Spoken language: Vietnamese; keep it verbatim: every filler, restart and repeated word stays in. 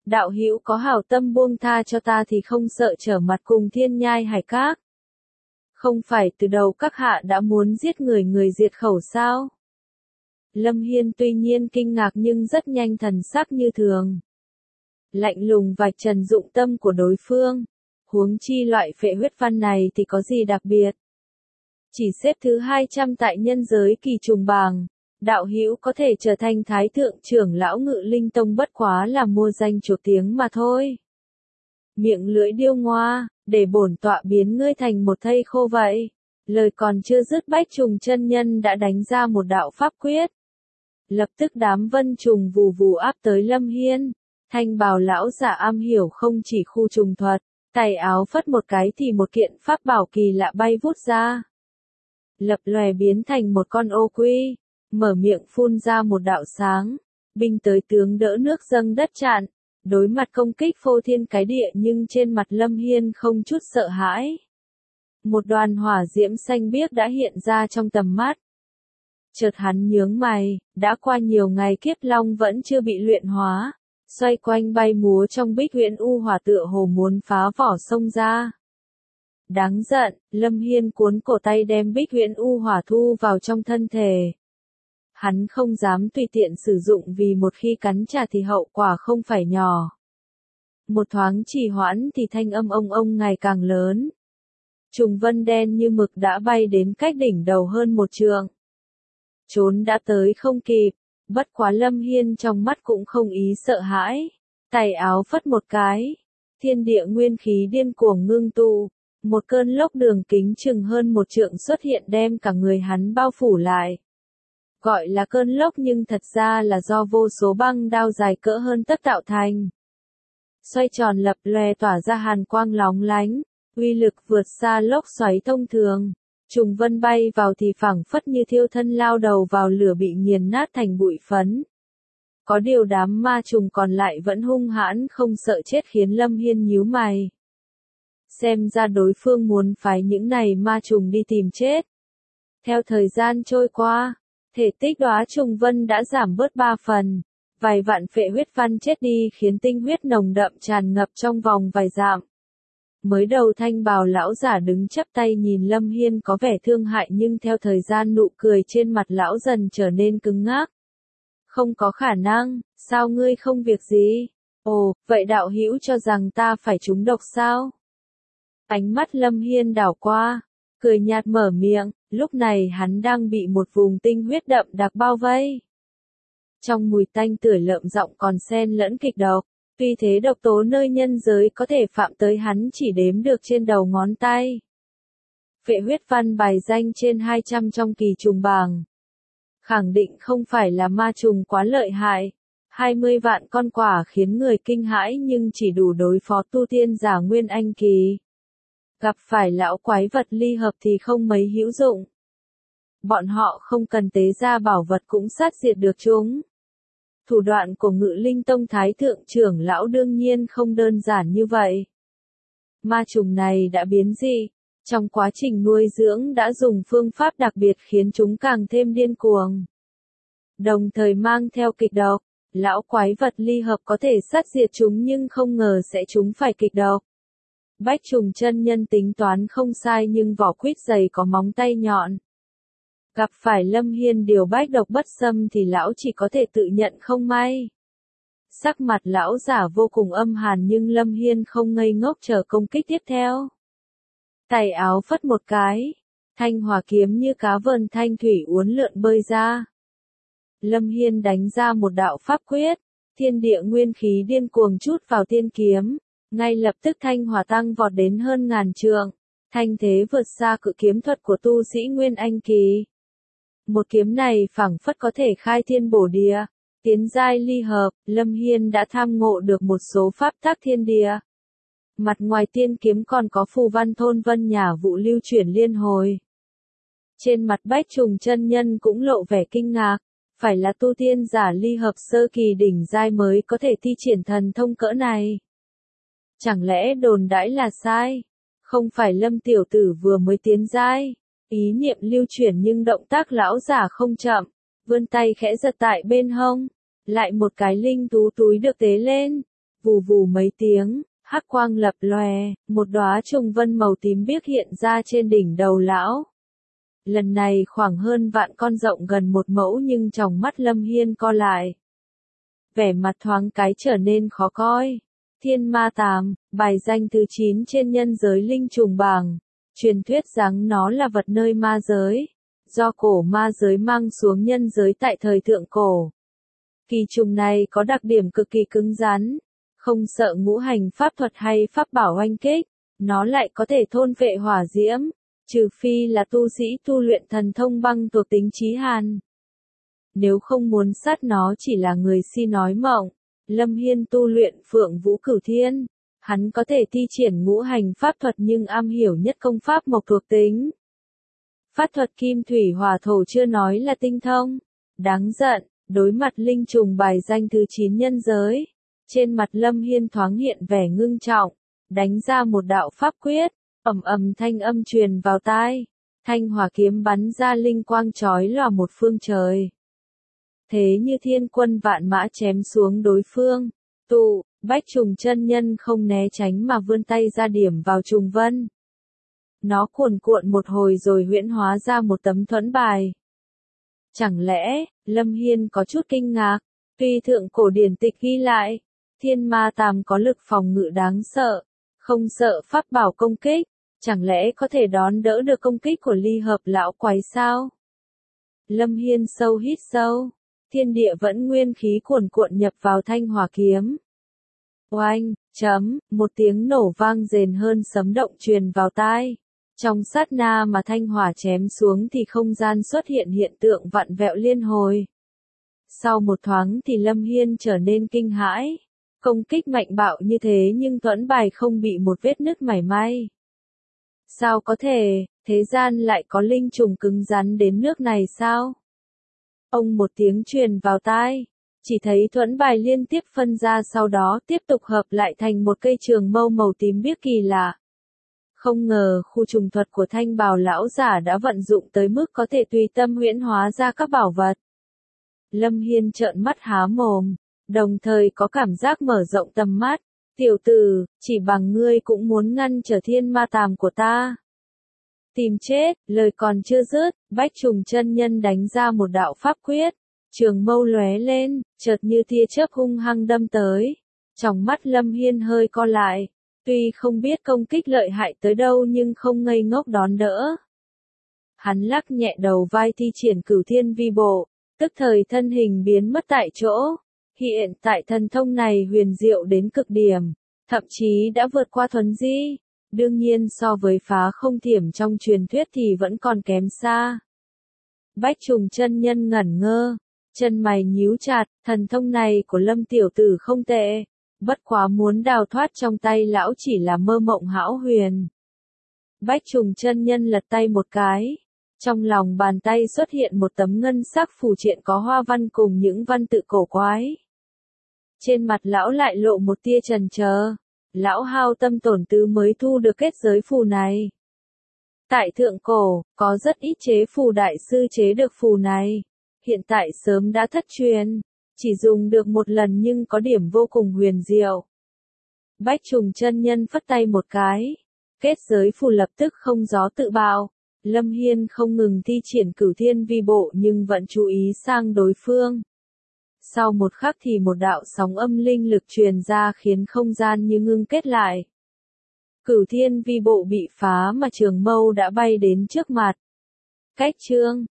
đạo hữu có hảo tâm buông tha cho ta thì không sợ trở mặt cùng thiên nhai hải các. Không phải từ đầu các hạ đã muốn giết người người diệt khẩu sao? Lâm Hiên tuy nhiên kinh ngạc nhưng rất nhanh thần sắc như thường. Lạnh lùng vạch trần dụng tâm của đối phương. Huống chi loại phệ huyết văn này thì có gì đặc biệt? Chỉ xếp thứ hai trăm tại nhân giới kỳ trùng bảng. Đạo hữu có thể trở thành thái thượng trưởng lão Ngự Linh Tông bất quá là mua danh chuộc tiếng mà thôi. Miệng lưỡi điêu ngoa, để bổn tọa biến ngươi thành một thây khô vậy. Lời còn chưa dứt Bách Trùng chân nhân đã đánh ra một đạo pháp quyết. Lập tức đám vân trùng vù vù áp tới Lâm Hiên. Thanh bào lão giả am hiểu không chỉ khu trùng thuật, tay áo phất một cái thì một kiện pháp bảo kỳ lạ bay vút ra. Lập lòe biến thành một con ô quy, mở miệng phun ra một đạo sáng, binh tới tướng đỡ nước dâng đất chặn, đối mặt công kích phô thiên cái địa nhưng trên mặt Lâm Hiên không chút sợ hãi. Một đoàn hỏa diễm xanh biếc đã hiện ra trong tầm mắt. Chợt hắn nhướng mày, đã qua nhiều ngày kiếp long vẫn chưa bị luyện hóa, xoay quanh bay múa trong bích huyễn u hỏa tựa hồ muốn phá vỏ sông ra. Đáng giận, Lâm Hiên cuốn cổ tay đem bích huyễn u hỏa thu vào trong thân thể. Hắn không dám tùy tiện sử dụng vì một khi cắn trả thì hậu quả không phải nhỏ. Một thoáng trì hoãn thì thanh âm ông ông ngày càng lớn. Trùng vân đen như mực đã bay đến cách đỉnh đầu hơn một trượng. Trốn đã tới không kịp, bất quá Lâm Hiên trong mắt cũng không ý sợ hãi. Tay áo phất một cái, thiên địa nguyên khí điên cuồng ngưng tụ, một cơn lốc đường kính chừng hơn một trượng xuất hiện đem cả người hắn bao phủ lại. Gọi là cơn lốc nhưng thật ra là do vô số băng đao dài cỡ hơn tấc tạo thành. Xoay tròn lập lòe tỏa ra hàn quang lóng lánh, uy lực vượt xa lốc xoáy thông thường. Trùng vân bay vào thì phảng phất như thiêu thân lao đầu vào lửa bị nghiền nát thành bụi phấn. Có điều đám ma trùng còn lại vẫn hung hãn không sợ chết khiến Lâm Hiên nhíu mày. Xem ra đối phương muốn phái những này ma trùng đi tìm chết. Theo thời gian trôi qua, thể tích đóa trùng vân đã giảm bớt ba phần. Vài vạn phệ huyết văn chết đi khiến tinh huyết nồng đậm tràn ngập trong vòng vài dặm. Mới đầu thanh bào lão giả đứng chắp tay nhìn Lâm Hiên có vẻ thương hại nhưng theo thời gian nụ cười trên mặt lão dần trở nên cứng ngắc. Không có khả năng, sao ngươi không việc gì? Ồ, vậy đạo hữu cho rằng ta phải trúng độc sao? Ánh mắt Lâm Hiên đảo qua, cười nhạt mở miệng, lúc này hắn đang bị một vùng tinh huyết đậm đặc bao vây. Trong mùi tanh tưởi lợm giọng còn xen lẫn kịch độc. Tuy thế độc tố nơi nhân giới có thể phạm tới hắn chỉ đếm được trên đầu ngón tay. Phệ huyết văn bài danh trên hai trăm trong kỳ trùng bảng. Khẳng định không phải là ma trùng quá lợi hại. hai mươi vạn con quả khiến người kinh hãi nhưng chỉ đủ đối phó tu tiên giả nguyên anh kỳ. Gặp phải lão quái vật ly hợp thì không mấy hữu dụng. Bọn họ không cần tế ra bảo vật cũng sát diệt được chúng. Thủ đoạn của Ngự Linh Tông Thái Thượng trưởng lão đương nhiên không đơn giản như vậy. Ma trùng này đã biến dị, trong quá trình nuôi dưỡng đã dùng phương pháp đặc biệt khiến chúng càng thêm điên cuồng. Đồng thời mang theo kịch độc, lão quái vật ly hợp có thể sát diệt chúng nhưng không ngờ sẽ chúng phải kịch độc. Bách Trùng chân nhân tính toán không sai nhưng vỏ quýt dày có móng tay nhọn. Gặp phải Lâm Hiên điều bách độc bất xâm thì lão chỉ có thể tự nhận không may. Sắc mặt lão giả vô cùng âm hàn nhưng Lâm Hiên không ngây ngốc chờ công kích tiếp theo. Tay áo phất một cái, thanh hỏa kiếm như cá vờn thanh thủy uốn lượn bơi ra. Lâm Hiên đánh ra một đạo pháp quyết, thiên địa nguyên khí điên cuồng trút vào tiên kiếm, ngay lập tức thanh hỏa tăng vọt đến hơn ngàn trượng, thanh thế vượt xa cự kiếm thuật của tu sĩ nguyên anh kỳ. Một kiếm này phảng phất có thể khai thiên bổ địa, tiến giai ly hợp, Lâm Hiên đã tham ngộ được một số pháp tắc thiên địa. Mặt ngoài tiên kiếm còn có phù văn thôn vân nhả vụ lưu chuyển liên hồi. Trên mặt Bách Trùng chân nhân cũng lộ vẻ kinh ngạc, phải là tu tiên giả ly hợp sơ kỳ đỉnh giai mới có thể thi triển thần thông cỡ này. Chẳng lẽ đồn đãi là sai? Không phải Lâm tiểu tử vừa mới tiến giai? Ý niệm lưu chuyển nhưng động tác lão giả không chậm, vươn tay khẽ giật tại bên hông, lại một cái linh tú túi được tế lên, Vù vù mấy tiếng, hắc quang lập lòe, một đóa trùng vân màu tím biếc hiện ra trên đỉnh đầu lão. Lần này khoảng hơn vạn con rộng gần một mẫu nhưng tròng mắt Lâm Hiên co lại. Vẻ mặt thoáng cái trở nên khó coi. Thiên ma tàm, bài danh thứ chín trên nhân giới linh trùng bảng. Truyền thuyết rằng nó là vật nơi ma giới, do cổ ma giới mang xuống nhân giới tại thời thượng cổ. Kỳ trùng này có đặc điểm cực kỳ cứng rắn, không sợ ngũ hành pháp thuật hay pháp bảo oanh kích, nó lại có thể thôn phệ hỏa diễm, trừ phi là tu sĩ tu luyện thần thông băng thuộc tính chí hàn. Nếu không muốn sát nó chỉ là người si nói mộng. Lâm Hiên tu luyện Phượng Vũ Cửu Thiên, hắn có thể thi triển ngũ hành pháp thuật nhưng am hiểu nhất công pháp mộc thuộc tính. Pháp thuật kim thủy hỏa thổ chưa nói là tinh thông. Đáng giận, đối mặt linh trùng bài danh thứ chín nhân giới. Trên mặt Lâm Hiên thoáng hiện vẻ ngưng trọng, đánh ra một đạo pháp quyết, ầm ầm thanh âm truyền vào tai. Thanh hỏa kiếm bắn ra linh quang chói lòa một phương trời. Thế như thiên quân vạn mã chém xuống đối phương. Tụ, Bách Trùng chân nhân không né tránh mà vươn tay ra điểm vào trùng vân. Nó cuồn cuộn một hồi rồi huyễn hóa ra một tấm thuẫn bài. Chẳng lẽ, Lâm Hiên có chút kinh ngạc, tuy thượng cổ điển tịch ghi lại, thiên ma tàm có lực phòng ngự đáng sợ, không sợ pháp bảo công kích, chẳng lẽ có thể đón đỡ được công kích của ly hợp lão quái sao? Lâm Hiên sâu hít sâu. Thiên địa vẫn nguyên khí cuồn cuộn nhập vào thanh hỏa kiếm. Oanh, chấm, một tiếng nổ vang rền hơn sấm động truyền vào tai. Trong sát na mà thanh hỏa chém xuống thì không gian xuất hiện hiện tượng vặn vẹo liên hồi. Sau một thoáng thì Lâm Hiên trở nên kinh hãi. Công kích mạnh bạo như thế nhưng thuẫn bài không bị một vết nứt mảy may. Sao có thể, thế gian lại có linh trùng cứng rắn đến nước này sao? Ông một tiếng truyền vào tai, chỉ thấy thuẫn bài liên tiếp phân ra sau đó tiếp tục hợp lại thành một cây trường mâu màu tím biếc kỳ lạ. Không ngờ khu trùng thuật của thanh bào lão giả đã vận dụng tới mức có thể tùy tâm huyễn hóa ra các bảo vật. Lâm Hiên trợn mắt há mồm, đồng thời có cảm giác mở rộng tầm mắt. Tiểu tử, chỉ bằng ngươi cũng muốn ngăn trở thiên ma tàm của ta. Tìm chết, lời còn chưa dứt, Bách Trùng chân nhân đánh ra một đạo pháp quyết, trường mâu lóe lên, chợt như tia chớp hung hăng đâm tới. Trong mắt Lâm Hiên hơi co lại, tuy không biết công kích lợi hại tới đâu nhưng không ngây ngốc đón đỡ. Hắn lắc nhẹ đầu vai thi triển Cửu Thiên Vi Bộ, tức thời thân hình biến mất tại chỗ. Hiện tại thần thông này huyền diệu đến cực điểm, thậm chí đã vượt qua thuần di. Đương nhiên so với phá không thiểm trong truyền thuyết thì vẫn còn kém xa. Bách Trùng chân nhân ngẩn ngơ, chân mày nhíu chặt, thần thông này của Lâm tiểu tử không tệ, bất quá muốn đào thoát trong tay lão chỉ là mơ mộng hão huyền. Bách Trùng chân nhân lật tay một cái, trong lòng bàn tay xuất hiện một tấm ngân sắc phù triện có hoa văn cùng những văn tự cổ quái. Trên mặt lão lại lộ một tia chần chờ. Lão hao tâm tổn tứ mới thu được kết giới phù này. Tại thượng cổ, có rất ít chế phù đại sư chế được phù này. Hiện tại sớm đã thất truyền, chỉ dùng được một lần nhưng có điểm vô cùng huyền diệu. Bách Trùng chân nhân phất tay một cái. Kết giới phù lập tức không gió tự bạo. Lâm Hiên không ngừng thi triển Cửu Thiên Vi Bộ nhưng vẫn chú ý sang đối phương. Sau một khắc thì một đạo sóng âm linh lực truyền ra khiến không gian như ngưng kết lại. Cửu Thiên Vi Bộ bị phá mà trường mâu đã bay đến trước mặt. Cách chương